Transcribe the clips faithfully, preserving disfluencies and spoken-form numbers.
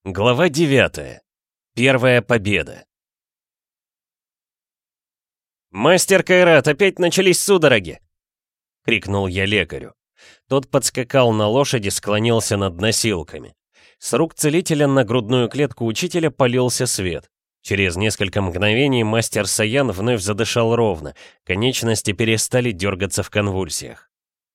Глава девятая. Первая победа. «Мастер Кайрат, опять начались судороги!» — крикнул я лекарю. Тот подскакал на лошади, склонился над носилками. С рук целителя на грудную клетку учителя полился свет. Через несколько мгновений мастер Саян вновь задышал ровно, конечности перестали дергаться в конвульсиях.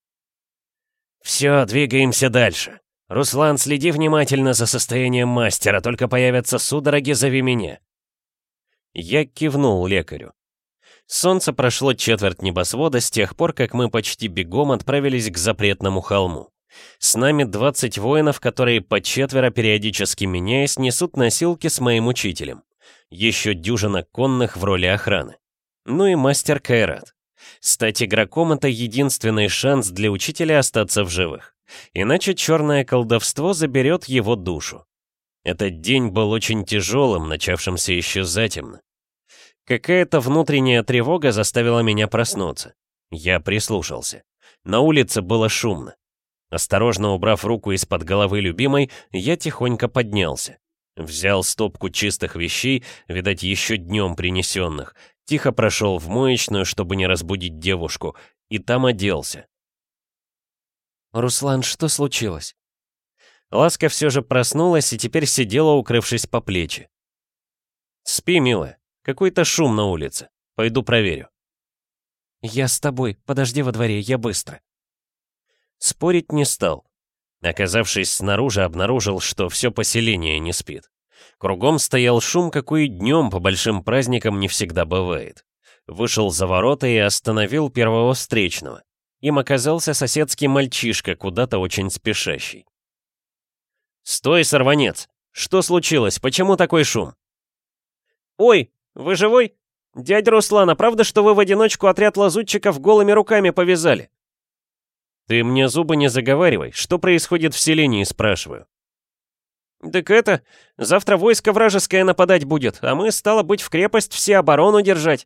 «Все, двигаемся дальше. Руслан, следи внимательно за состоянием мастера, только появятся судороги, зови меня». Я кивнул лекарю. Солнце прошло четверть небосвода с тех пор, как мы почти бегом отправились к запретному холму. С нами двадцать воинов, которые по четверо, периодически меняясь, несут носилки с моим учителем. Еще дюжина конных в роли охраны. Ну и мастер Кайрат. Стать игроком — это единственный шанс для учителя остаться в живых. Иначе черное колдовство заберет его душу. Этот день был очень тяжелым, начавшимся еще затемно. Какая-то внутренняя тревога заставила меня проснуться. Я прислушался. На улице было шумно. Осторожно убрав руку из-под головы любимой, я тихонько поднялся. Взял стопку чистых вещей, видать, еще днем принесенных, тихо прошел в моечную, чтобы не разбудить девушку, и там оделся. «Руслан, что случилось?» Ласка все же проснулась и теперь сидела, укрывшись по плечи. «Спи, милая. Какой-то шум на улице. Пойду проверю». «Я с тобой. Подожди во дворе, я быстро». Спорить не стал. Оказавшись снаружи, обнаружил, что все поселение не спит. Кругом стоял шум, какой днем по большим праздникам не всегда бывает. Вышел за ворота и остановил первого встречного. Им оказался соседский мальчишка, куда-то очень спешащий. «Стой, сорванец! Что случилось? Почему такой шум?» «Ой, вы живой? Дядя Руслан, а правда, что вы в одиночку отряд лазутчиков голыми руками повязали?» «Ты мне зубы не заговаривай. Что происходит в селении, спрашиваю?» «Так это, завтра войско вражеское нападать будет, а мы, стало быть, в крепость все оборону держать».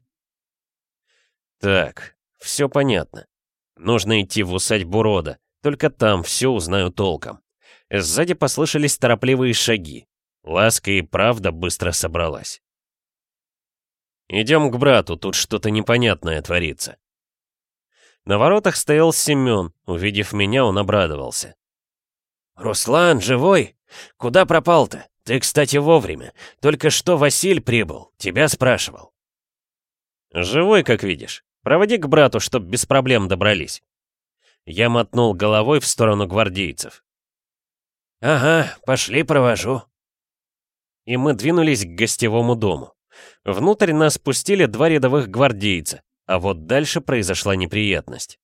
«Так, все понятно. Нужно идти в усадьбу рода, только там все узнаю толком». Сзади послышались торопливые шаги. Ласка и правда быстро собралась. «Идем к брату, тут что-то непонятное творится». На воротах стоял Семен. Увидев меня, он обрадовался. «Руслан, живой? Куда пропал-то? Ты, кстати, вовремя. Только что Василь прибыл, тебя спрашивал». «Живой, как видишь. Проводи к брату, чтоб без проблем добрались». Я мотнул головой в сторону гвардейцев. «Ага, пошли, провожу». И мы двинулись к гостевому дому. Внутрь нас пустили два рядовых гвардейца, а вот дальше произошла неприятность.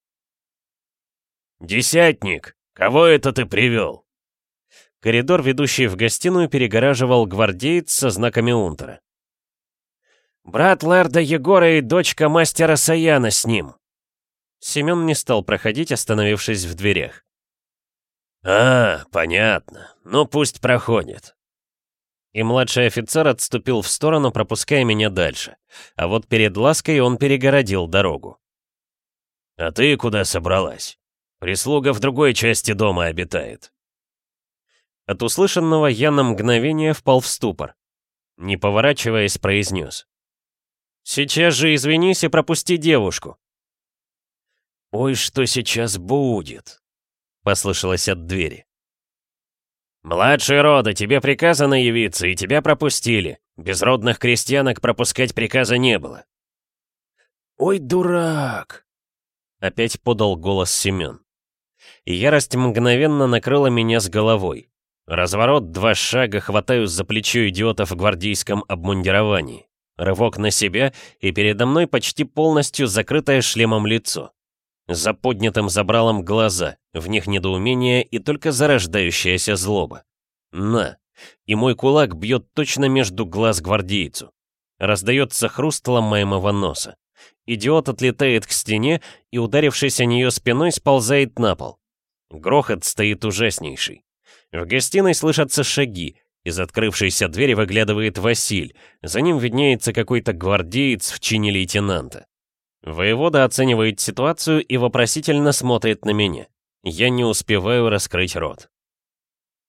«Десятник, кого это ты привел?» Коридор, ведущий в гостиную, перегораживал гвардеец со знаками унтера. «Брат лэрда Егора и дочка мастера Саяна с ним». Семен не стал проходить, остановившись в дверях. «А, понятно. Ну пусть проходит». И младший офицер отступил в сторону, пропуская меня дальше. А вот перед Лаской он перегородил дорогу. «А ты куда собралась? Прислуга в другой части дома обитает». От услышанного я на мгновение впал в ступор. Не поворачиваясь, произнес. «Сейчас же извинись и пропусти девушку». «Ой, что сейчас будет?» — послышалось от двери. «Младший рода, тебе приказано явиться, и тебя пропустили. Безродных крестьянок пропускать приказа не было». «Ой, дурак!» — опять подал голос Семен. И ярость мгновенно накрыла меня с головой. Разворот, два шага, хватаю за плечо идиота в гвардейском обмундировании. Рывок на себя, и передо мной почти полностью закрытое шлемом лицо. За поднятым забралом глаза, в них недоумение и только зарождающаяся злоба. На! И мой кулак бьет точно между глаз гвардейцу. Раздается хруст ломаемого носа. Идиот отлетает к стене и, ударившись о нее спиной, сползает на пол. Грохот стоит ужаснейший. В гостиной слышатся шаги. Из открывшейся двери выглядывает Василь. За ним виднеется какой-то гвардеец в чине лейтенанта. Воевода оценивает ситуацию и вопросительно смотрит на меня. Я не успеваю раскрыть рот.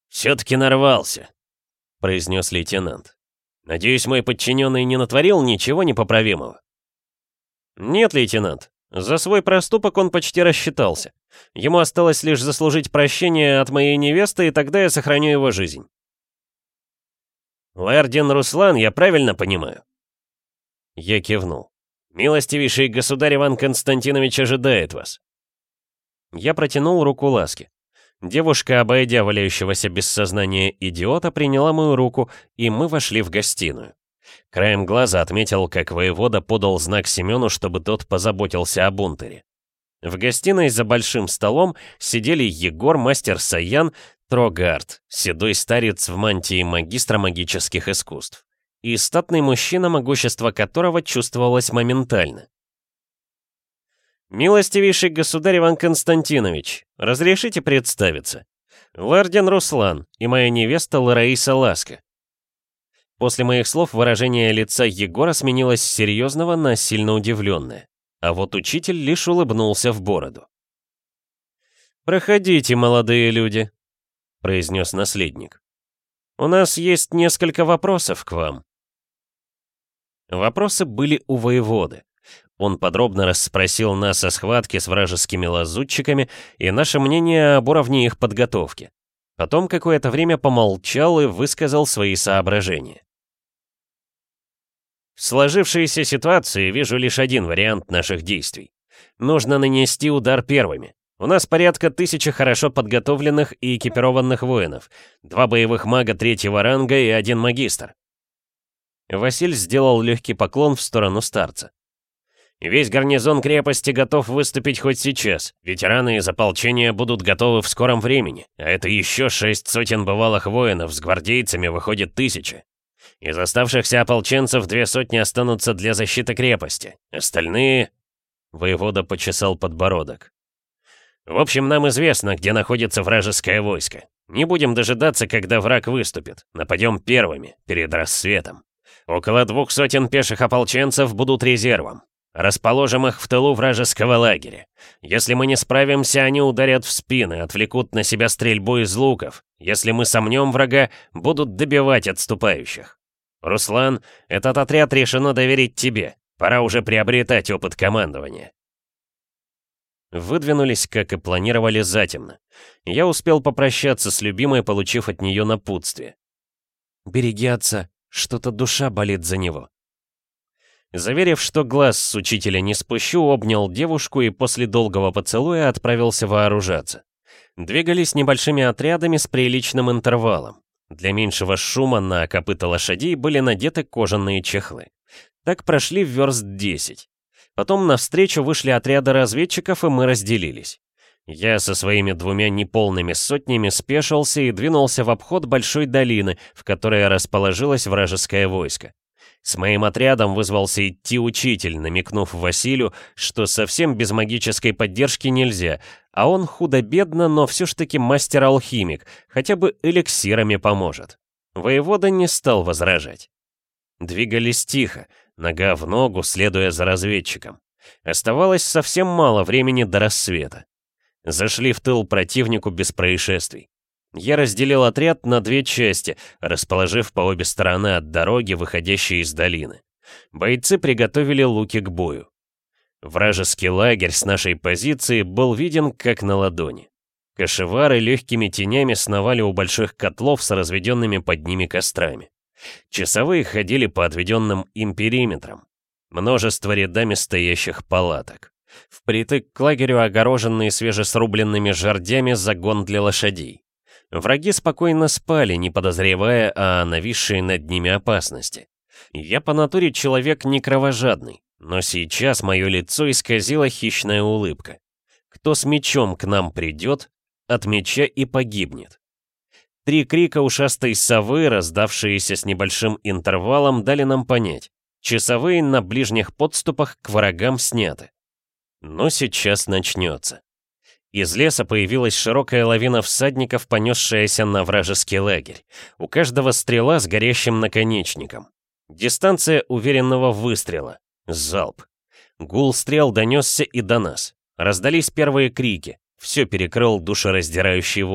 «Все-таки нарвался», — произнес лейтенант. «Надеюсь, мой подчиненный не натворил ничего непоправимого?» «Нет, лейтенант. За свой проступок он почти рассчитался. Ему осталось лишь заслужить прощение от моей невесты, и тогда я сохраню его жизнь». «Лэрдин Руслан, я правильно понимаю?» Я кивнул. «Милостивейший государь Иван Константинович ожидает вас». Я протянул руку ласки. Девушка, обойдя валяющегося без сознания идиота, приняла мою руку, и мы вошли в гостиную. Краем глаза отметил, как воевода подал знак Семену, чтобы тот позаботился о бунтере. В гостиной за большим столом сидели Егор, мастер Саян, Трогард, седой старец в мантии магистра магических искусств, и статный мужчина, могущество которого чувствовалось моментально. «Милостивейший государь Иван Константинович, разрешите представиться? Лэрдин Руслан и моя невеста Лараиса Ласка». После моих слов выражение лица Егора сменилось с серьезного на сильно удивленное, а вот учитель лишь улыбнулся в бороду. «Проходите, молодые люди», — произнес наследник. «У нас есть несколько вопросов к вам». Вопросы были у воеводы. Он подробно расспросил нас о схватке с вражескими лазутчиками и наше мнение об уровне их подготовки. Потом какое-то время помолчал и высказал свои соображения. В сложившейся ситуации вижу лишь один вариант наших действий. Нужно нанести удар первыми. У нас порядка тысячи хорошо подготовленных и экипированных воинов, два боевых мага третьего ранга и один магистр. Василь сделал легкий поклон в сторону старца. Весь гарнизон крепости готов выступить хоть сейчас. Ветераны из ополчения будут готовы в скором времени, а это еще шесть сотен бывалых воинов, с гвардейцами выходит тысяча. Из оставшихся ополченцев две сотни останутся для защиты крепости. Остальные... Воевода почесал подбородок. В общем, нам известно, где находится вражеское войско. Не будем дожидаться, когда враг выступит. Нападем первыми, перед рассветом. Около двух сотен пеших ополченцев будут резервом. Расположим их в тылу вражеского лагеря. Если мы не справимся, они ударят в спины, отвлекут на себя стрельбу из луков. Если мы сомнем врага, будут добивать отступающих. Руслан, этот отряд решено доверить тебе. Пора уже приобретать опыт командования. Выдвинулись, как и планировали, затемно. Я успел попрощаться с любимой, получив от нее напутствие. «Береги отца, что-то душа болит за него». Заверив, что глаз с учителя не спущу, обнял девушку и после долгого поцелуя отправился вооружаться. Двигались небольшими отрядами с приличным интервалом. Для меньшего шума на копыта лошадей были надеты кожаные чехлы. Так прошли верст десять. Потом навстречу вышли отряды разведчиков, и мы разделились. Я со своими двумя неполными сотнями спешился и двинулся в обход большой долины, в которой расположилось вражеское войско. С моим отрядом вызвался идти учитель, намекнув Василию, что совсем без магической поддержки нельзя, а он худо-бедно, но все ж таки мастер-алхимик, хотя бы эликсирами поможет. Воевода не стал возражать. Двигались тихо, нога в ногу, следуя за разведчиком. Оставалось совсем мало времени до рассвета. Зашли в тыл противнику без происшествий. Я разделил отряд на две части, расположив по обе стороны от дороги, выходящей из долины. Бойцы приготовили луки к бою. Вражеский лагерь с нашей позиции был виден как на ладони. Кошевары легкими тенями сновали у больших котлов с разведенными под ними кострами. Часовые ходили по отведенным им периметрам. Множество рядами стоящих палаток. Впритык к лагерю огороженные свежесрубленными жердями загон для лошадей. Враги спокойно спали, не подозревая о нависшей над ними опасности. Я по натуре человек не кровожадный, но сейчас мое лицо исказила хищная улыбка. Кто с мечом к нам придет, от меча и погибнет. Три крика ушастой совы, раздавшиеся с небольшим интервалом, дали нам понять. Часовые на ближних подступах к врагам сняты. Но сейчас начнется. Из леса появилась широкая лавина всадников, понесшаяся на вражеский лагерь. У каждого стрела с горящим наконечником. Дистанция уверенного выстрела. Залп. Гул стрел донесся и до нас. Раздались первые крики. Все перекрыл душераздирающий вопль.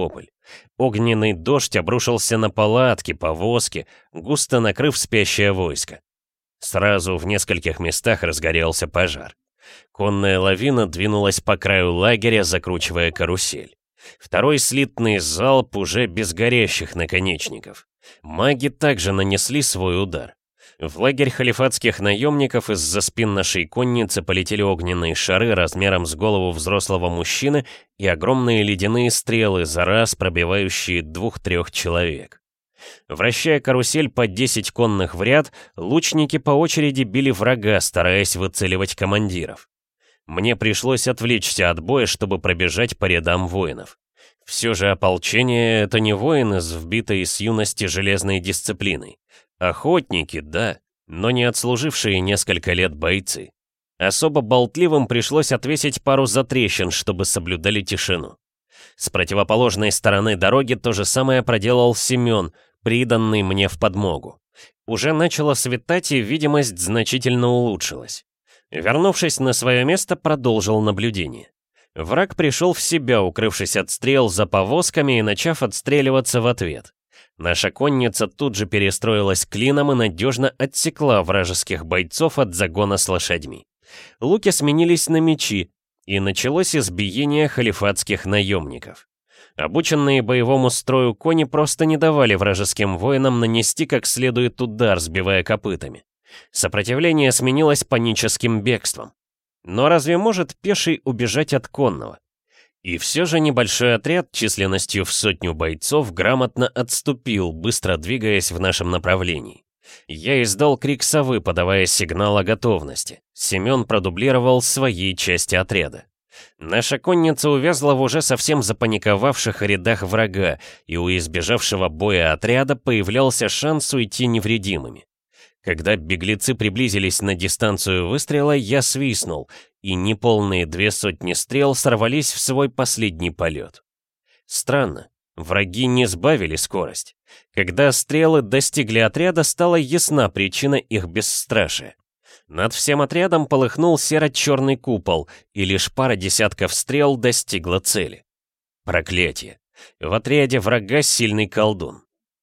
Огненный дождь обрушился на палатки, повозки, густо накрыв спящее войско. Сразу в нескольких местах разгорелся пожар. Конная лавина двинулась по краю лагеря, закручивая карусель. Второй слитный залп уже без горящих наконечников. Маги также нанесли свой удар. В лагерь халифатских наемников из-за спин нашей конницы полетели огненные шары размером с голову взрослого мужчины и огромные ледяные стрелы, за раз пробивающие двух-трех человек. Вращая карусель по десять конных в ряд, лучники по очереди били врага, стараясь выцеливать командиров. Мне пришлось отвлечься от боя, чтобы пробежать по рядам воинов. Все же ополчение — это не воины с вбитой с юности железной дисциплиной. Охотники, да, но не отслужившие несколько лет бойцы. Особо болтливым пришлось отвесить пару затрещин, чтобы соблюдали тишину. С противоположной стороны дороги то же самое проделал Семен, приданный мне в подмогу. Уже начало светать, и видимость значительно улучшилась. Вернувшись на свое место, продолжил наблюдение. Враг пришел в себя, укрывшись от стрел за повозками и начав отстреливаться в ответ. Наша конница тут же перестроилась клином и надежно отсекла вражеских бойцов от загона с лошадьми. Луки сменились на мечи, и началось избиение халифатских наемников. Обученные боевому строю кони просто не давали вражеским воинам нанести как следует удар, сбивая копытами. Сопротивление сменилось паническим бегством. Но разве может пеший убежать от конного? И все же небольшой отряд численностью в сотню бойцов грамотно отступил, быстро двигаясь в нашем направлении. Я издал крик совы, подавая сигнал о готовности. Семен продублировал своей части отряда. Наша конница увязла в уже совсем запаниковавших рядах врага, и у избежавшего боя отряда появлялся шанс уйти невредимыми. Когда беглецы приблизились на дистанцию выстрела, я свистнул, и неполные две сотни стрел сорвались в свой последний полет. Странно, враги не сбавили скорость. Когда стрелы достигли отряда, стала ясна причина их бесстрашия. Над всем отрядом полыхнул серо-черный купол, и лишь пара десятков стрел достигла цели. Проклятие! В отряде врага сильный колдун.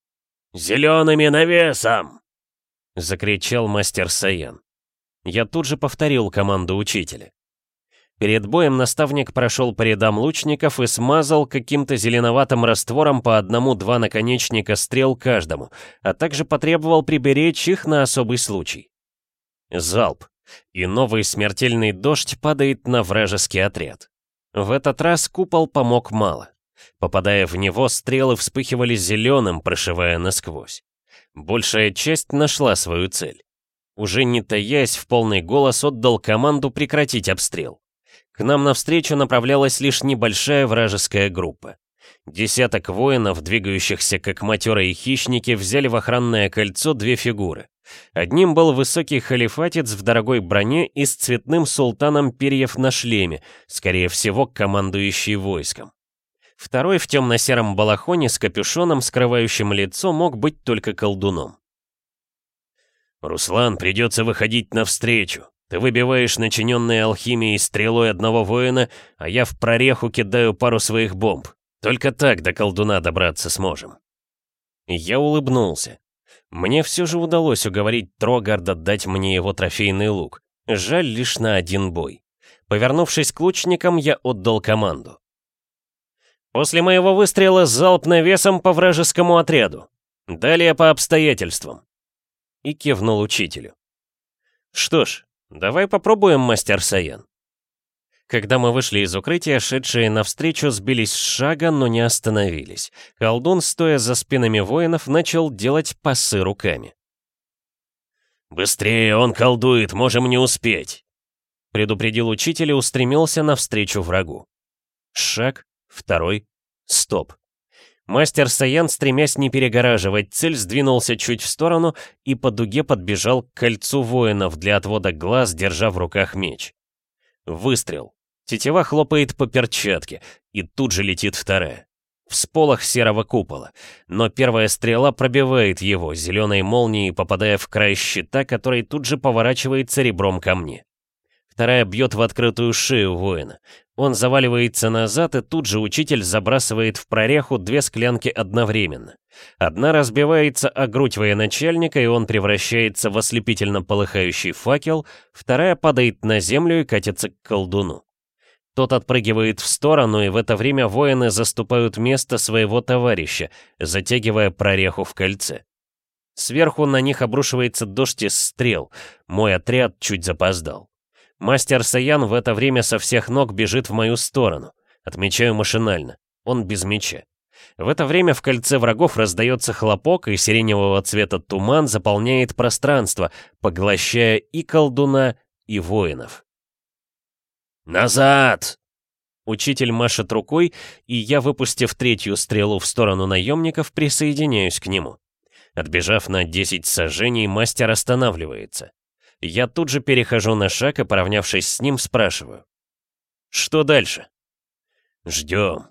«Зелеными навесом!» — закричал мастер Саян. Я тут же повторил команду учителя. Перед боем наставник прошел по рядам лучников и смазал каким-то зеленоватым раствором по одному-два наконечника стрел каждому, а также потребовал приберечь их на особый случай. Залп, и новый смертельный дождь падает на вражеский отряд. В этот раз купол помог мало. Попадая в него, стрелы вспыхивали зеленым, прошивая насквозь. Большая часть нашла свою цель. Уже не таясь, в полный голос отдал команду прекратить обстрел. К нам навстречу направлялась лишь небольшая вражеская группа. Десяток воинов, двигающихся как матерые хищники, взяли в охранное кольцо две фигуры. Одним был высокий халифатец в дорогой броне и с цветным султаном перьев на шлеме, скорее всего, командующий войском. Второй в темно-сером балахоне с капюшоном, скрывающим лицо, мог быть только колдуном. «Руслан, придется выходить навстречу. Ты выбиваешь начиненные алхимией стрелой одного воина, а я в прореху кидаю пару своих бомб. Только так до колдуна добраться сможем». Я улыбнулся. Мне все же удалось уговорить Трогарда дать мне его трофейный лук. Жаль лишь на один бой. Повернувшись к лучникам, я отдал команду. «После моего выстрела залп навесом по вражескому отряду. Далее по обстоятельствам». И кивнул учителю. «Что ж, давай попробуем, мастер Саян». Когда мы вышли из укрытия, шедшие навстречу сбились с шага, но не остановились. Колдун, стоя за спинами воинов, начал делать пасы руками. «Быстрее, он колдует, можем не успеть!» Предупредил учитель и устремился навстречу врагу. Шаг, второй, стоп. Мастер Саян, стремясь не перегораживать цель, сдвинулся чуть в сторону и по дуге подбежал к кольцу воинов для отвода глаз, держа в руках меч. Выстрел. Тетива хлопает по перчатке, и тут же летит вторая. Всполох серого купола. Но первая стрела пробивает его, зеленой молнией попадая в край щита, который тут же поворачивается ребром ко мне. Вторая бьет в открытую шею воина. Он заваливается назад, и тут же учитель забрасывает в прореху две склянки одновременно. Одна разбивается о грудь военачальника, и он превращается в ослепительно полыхающий факел, вторая падает на землю и катится к колдуну. Тот отпрыгивает в сторону, и в это время воины заступают место своего товарища, затягивая прореху в кольце. Сверху на них обрушивается дождь из стрел. Мой отряд чуть запоздал. Мастер Саян в это время со всех ног бежит в мою сторону. Отмечаю машинально. Он без меча. В это время в кольце врагов раздается хлопок, и сиреневого цвета туман заполняет пространство, поглощая и колдуна, и воинов. «Назад!» Учитель машет рукой, и я, выпустив третью стрелу в сторону наемников, присоединяюсь к нему. Отбежав на десять сажений, мастер останавливается. Я тут же перехожу на шаг и, поравнявшись с ним, спрашиваю. «Что дальше?» «Ждем».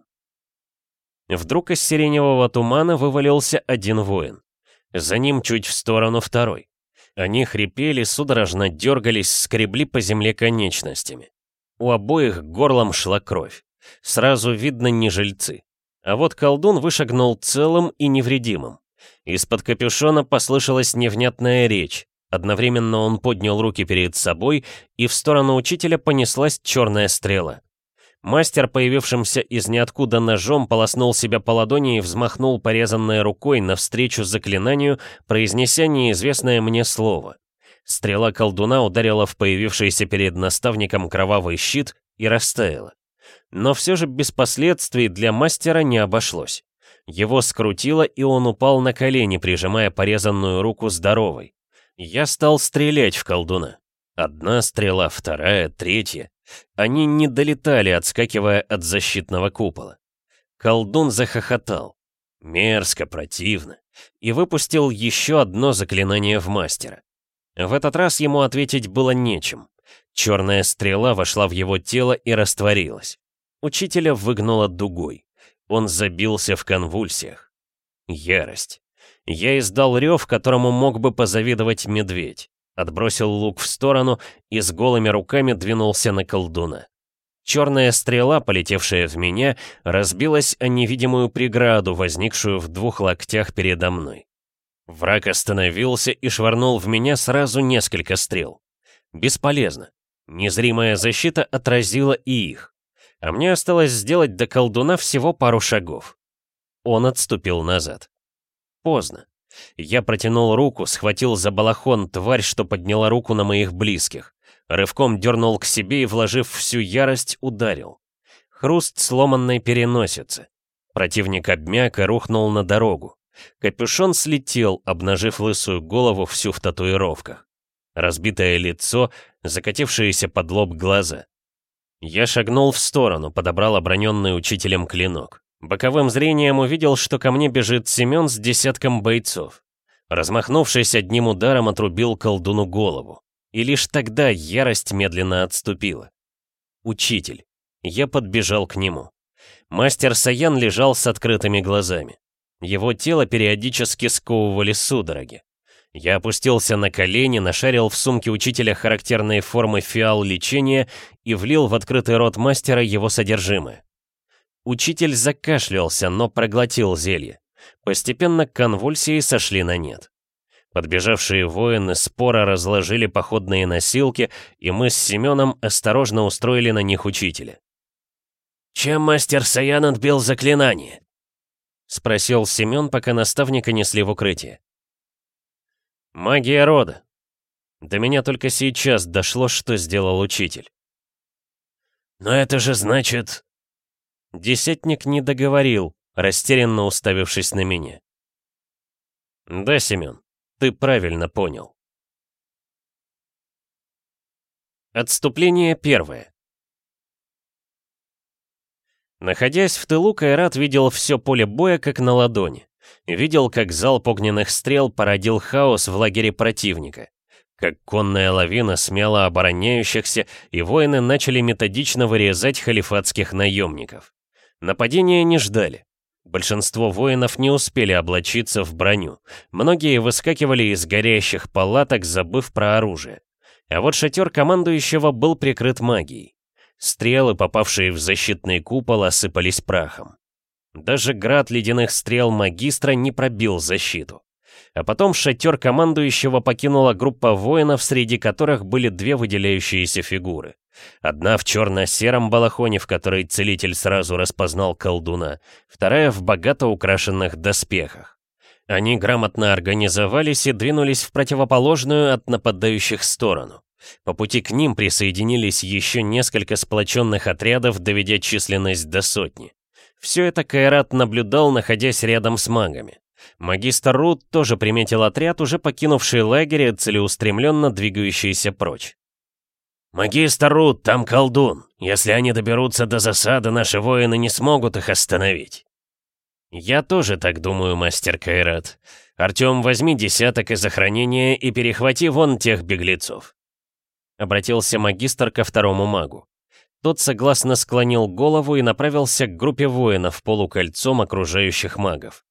Вдруг из сиреневого тумана вывалился один воин. За ним чуть в сторону второй. Они хрипели, судорожно дергались, скребли по земле конечностями. У обоих горлом шла кровь. Сразу видно, не жильцы. А вот колдун вышагнул целым и невредимым. Из-под капюшона послышалась невнятная речь. Одновременно он поднял руки перед собой, и в сторону учителя понеслась черная стрела. Мастер, появившимся из ниоткуда ножом, полоснул себя по ладони и взмахнул порезанной рукой навстречу заклинанию, произнеся неизвестное мне слово. Стрела колдуна ударила в появившийся перед наставником кровавый щит и растаяла. Но все же без последствий для мастера не обошлось. Его скрутило, и он упал на колени, прижимая порезанную руку здоровой. Я стал стрелять в колдуна. Одна стрела, вторая, третья. Они не долетали, отскакивая от защитного купола. Колдун захохотал. Мерзко, противно. И выпустил еще одно заклинание в мастера. В этот раз ему ответить было нечем. Черная стрела вошла в его тело и растворилась. Учителя выгнуло дугой. Он забился в конвульсиях. Ярость. Я издал рев, которому мог бы позавидовать медведь. Отбросил лук в сторону и с голыми руками двинулся на колдуна. Черная стрела, полетевшая в меня, разбилась о невидимую преграду, возникшую в двух локтях передо мной. Враг остановился и швырнул в меня сразу несколько стрел. Бесполезно. Незримая защита отразила и их. А мне осталось сделать до колдуна всего пару шагов. Он отступил назад. Поздно. Я протянул руку, схватил за балахон тварь, что подняла руку на моих близких. Рывком дернул к себе и, вложив всю ярость, ударил. Хруст сломанной переносицы. Противник обмяк и рухнул на дорогу. Капюшон слетел, обнажив лысую голову всю в татуировках. Разбитое лицо, закатившиеся под лоб глаза. Я шагнул в сторону, подобрал оброненный учителем клинок. Боковым зрением увидел, что ко мне бежит Семен с десятком бойцов. Размахнувшись одним ударом, отрубил колдуну голову. И лишь тогда ярость медленно отступила. Учитель. Я подбежал к нему. Мастер Саян лежал с открытыми глазами. Его тело периодически сковывали судороги. Я опустился на колени, нашарил в сумке учителя характерные формы фиал лечения и влил в открытый рот мастера его содержимое. Учитель закашлялся, но проглотил зелье. Постепенно конвульсии сошли на нет. Подбежавшие воины споро разложили походные носилки, и мы с Семеном осторожно устроили на них учителя. «Чем мастер Саян отбил заклинание?» — спросил Семен, пока наставника несли в укрытие. «Магия рода. До меня только сейчас дошло, что сделал учитель». «Но это же значит...» Десятник не договорил, растерянно уставившись на меня. «Да, Семен, ты правильно понял». Отступление первое. Находясь в тылу, Кайрат видел все поле боя как на ладони. Видел, как залп огненных стрел породил хаос в лагере противника. Как конная лавина смяла обороняющихся, и воины начали методично вырезать халифатских наемников. Нападения не ждали. Большинство воинов не успели облачиться в броню. Многие выскакивали из горящих палаток, забыв про оружие. А вот шатер командующего был прикрыт магией. Стрелы, попавшие в защитный купол, осыпались прахом. Даже град ледяных стрел магистра не пробил защиту. А потом шатер командующего покинула группа воинов, среди которых были две выделяющиеся фигуры. Одна в черно-сером балахоне, в которой целитель сразу распознал колдуна, вторая в богато украшенных доспехах. Они грамотно организовались и двинулись в противоположную от нападающих сторону. По пути к ним присоединились еще несколько сплоченных отрядов, доведя численность до сотни. Все это Кайрат наблюдал, находясь рядом с магами. Магистр Рут тоже приметил отряд, уже покинувший лагерь и целеустремленно двигающийся прочь. «Магистр Рут, там колдун. Если они доберутся до засады, наши воины не смогут их остановить». «Я тоже так думаю, мастер Кайрат. Артём, возьми десяток из охранения и перехвати вон тех беглецов». Обратился магистр ко второму магу. Тот согласно склонил голову и направился к группе воинов полукольцом окружающих магов.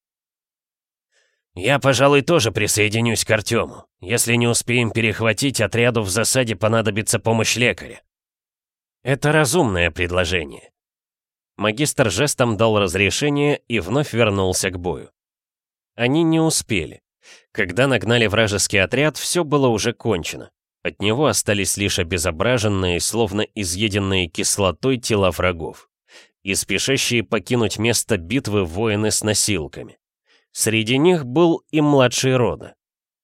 «Я, пожалуй, тоже присоединюсь к Артему. Если не успеем перехватить, отряду в засаде понадобится помощь лекаря». «Это разумное предложение». Магистр жестом дал разрешение и вновь вернулся к бою. Они не успели. Когда нагнали вражеский отряд, все было уже кончено. От него остались лишь обезображенные, словно изъеденные кислотой тела врагов. И спешащие покинуть место битвы воины с носилками. Среди них был и младший Рода.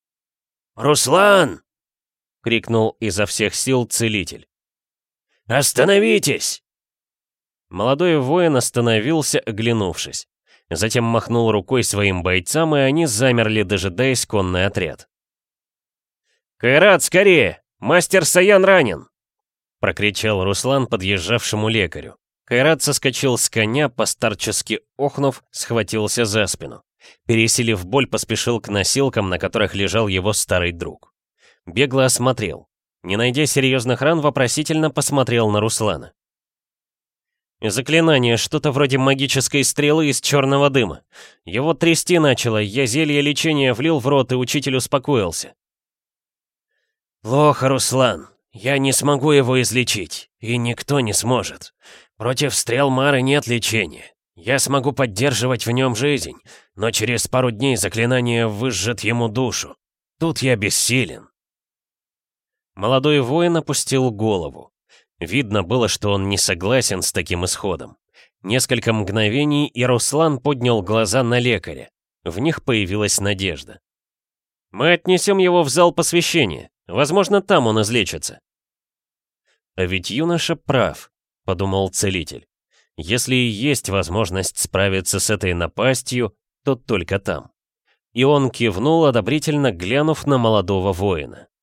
«Руслан!» — крикнул изо всех сил целитель. «Остановитесь!» Молодой воин остановился, оглянувшись. Затем махнул рукой своим бойцам, и они замерли, дожидаясь конный отряд. «Кайрат, скорее! Мастер Саян ранен!» — прокричал Руслан подъезжавшему лекарю. Кайрат соскочил с коня, постарчески охнув, схватился за спину. Пересилив боль, поспешил к носилкам, на которых лежал его старый друг. Бегло осмотрел. Не найдя серьезных ран, вопросительно посмотрел на Руслана. «Заклинание, что-то вроде магической стрелы из черного дыма. Его трясти начало, я зелье лечения влил в рот, и учитель успокоился». «Плохо, Руслан. Я не смогу его излечить, и никто не сможет. Против стрел Мары нет лечения. Я смогу поддерживать в нем жизнь, но через пару дней заклинание выжжет ему душу. Тут я бессилен». Молодой воин опустил голову. Видно было, что он не согласен с таким исходом. Несколько мгновений, и Руслан поднял глаза на лекаря. В них появилась надежда. «Мы отнесем его в зал посвящения. Возможно, там он излечится». «А ведь юноша прав», — подумал целитель. «Если и есть возможность справиться с этой напастью, то только там». И он кивнул, одобрительно глянув на молодого воина.